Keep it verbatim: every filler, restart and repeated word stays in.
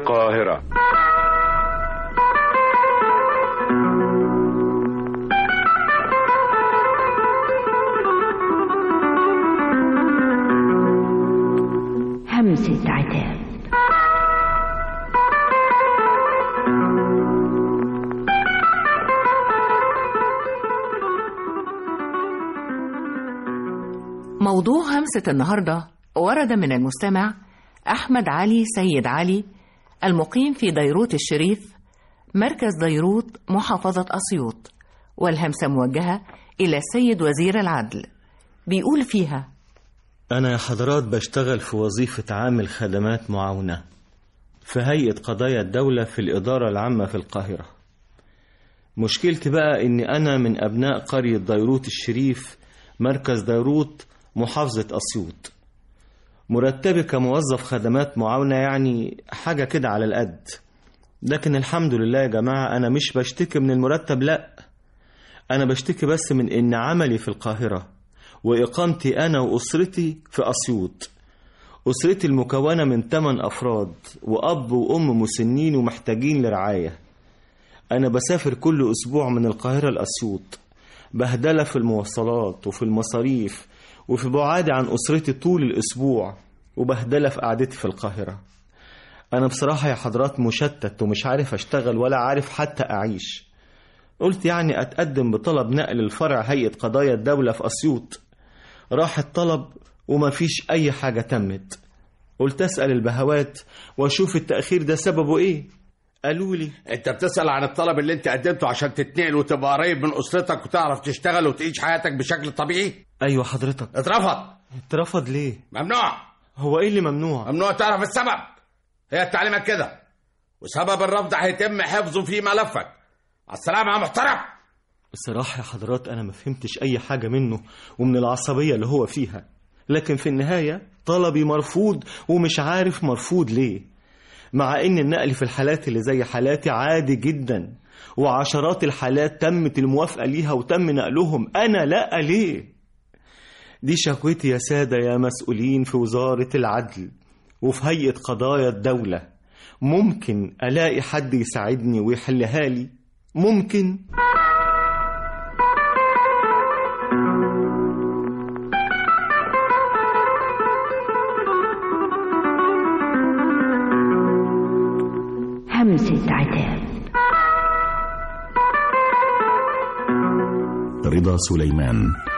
القاهرة. همسة عتاب. موضوع همسة النهاردة ورد من المستمع أحمد علي سيد علي المقيم في ديروت الشريف مركز ديروت محافظة أسيوط، والهمسة موجهة إلى السيد وزير العدل. بيقول فيها: أنا يا حضرات بشتغل في وظيفة عامل خدمات معاونة في هيئة قضايا الدولة في الإدارة العامة في القاهرة. مشكلتي بقى إني أنا من أبناء قرية ديروت الشريف مركز ديروت محافظة أسيوط. مرتبي كموظف خدمات معاونة يعني حاجة كده على القد، لكن الحمد لله يا جماعة أنا مش بشتكي من المرتب، لأ، أنا بشتكي بس من إن عملي في القاهرة وإقامتي أنا وأسرتي في أسيوط. أسرتي المكونة من ثمان أفراد وأب وأم مسنين ومحتاجين لرعاية. أنا بسافر كل أسبوع من القاهرة لأسيوط، بهدلة في المواصلات وفي المصاريف وفي بعادي عن أسرتي طول الأسبوع، وبهدلة في قعدتي في القاهرة. أنا بصراحة يا حضرات مشتت ومش عارف أشتغل ولا عارف حتى أعيش. قلت يعني أتقدم بطلب نقل الفرع هيئة قضايا الدولة في أسيوط. راح الطلب وما فيش أي حاجة تمت. قلت أسأل البهوات وأشوف التأخير ده سببه إيه. قالوا لي: انت بتسأل عن الطلب اللي انت قدمته عشان تتنقل وتبقى قريب من أسرتك وتعرف تشتغل وتعيش حياتك بشكل طبيعي؟ أيوة حضرتك. اترفض. اترفض ليه؟ ممنوع. هو إيه اللي ممنوع؟ ممنوع تعرف السبب. هي التعليمات كده، وسبب الرفض هيتم حفظه في ملفك. على السلامة يا محترم. الصراحة يا حضرات أنا ما فهمتش أي حاجة منه ومن العصبية اللي هو فيها، لكن في النهاية طلبي مرفوض ومش عارف مرفوض ليه، مع إن النقل في الحالات اللي زي حالاتي عادي جدا، وعشرات الحالات تمت الموافقة ليها وتم نقلهم، أنا لأ ليه؟ دي شكوتي يا سادة يا مسؤولين في وزارة العدل وفي هيئة قضايا الدولة. ممكن ألاقي حد يساعدني ويحلها لي؟ ممكن؟ همسة عتاب. رضا سليمان.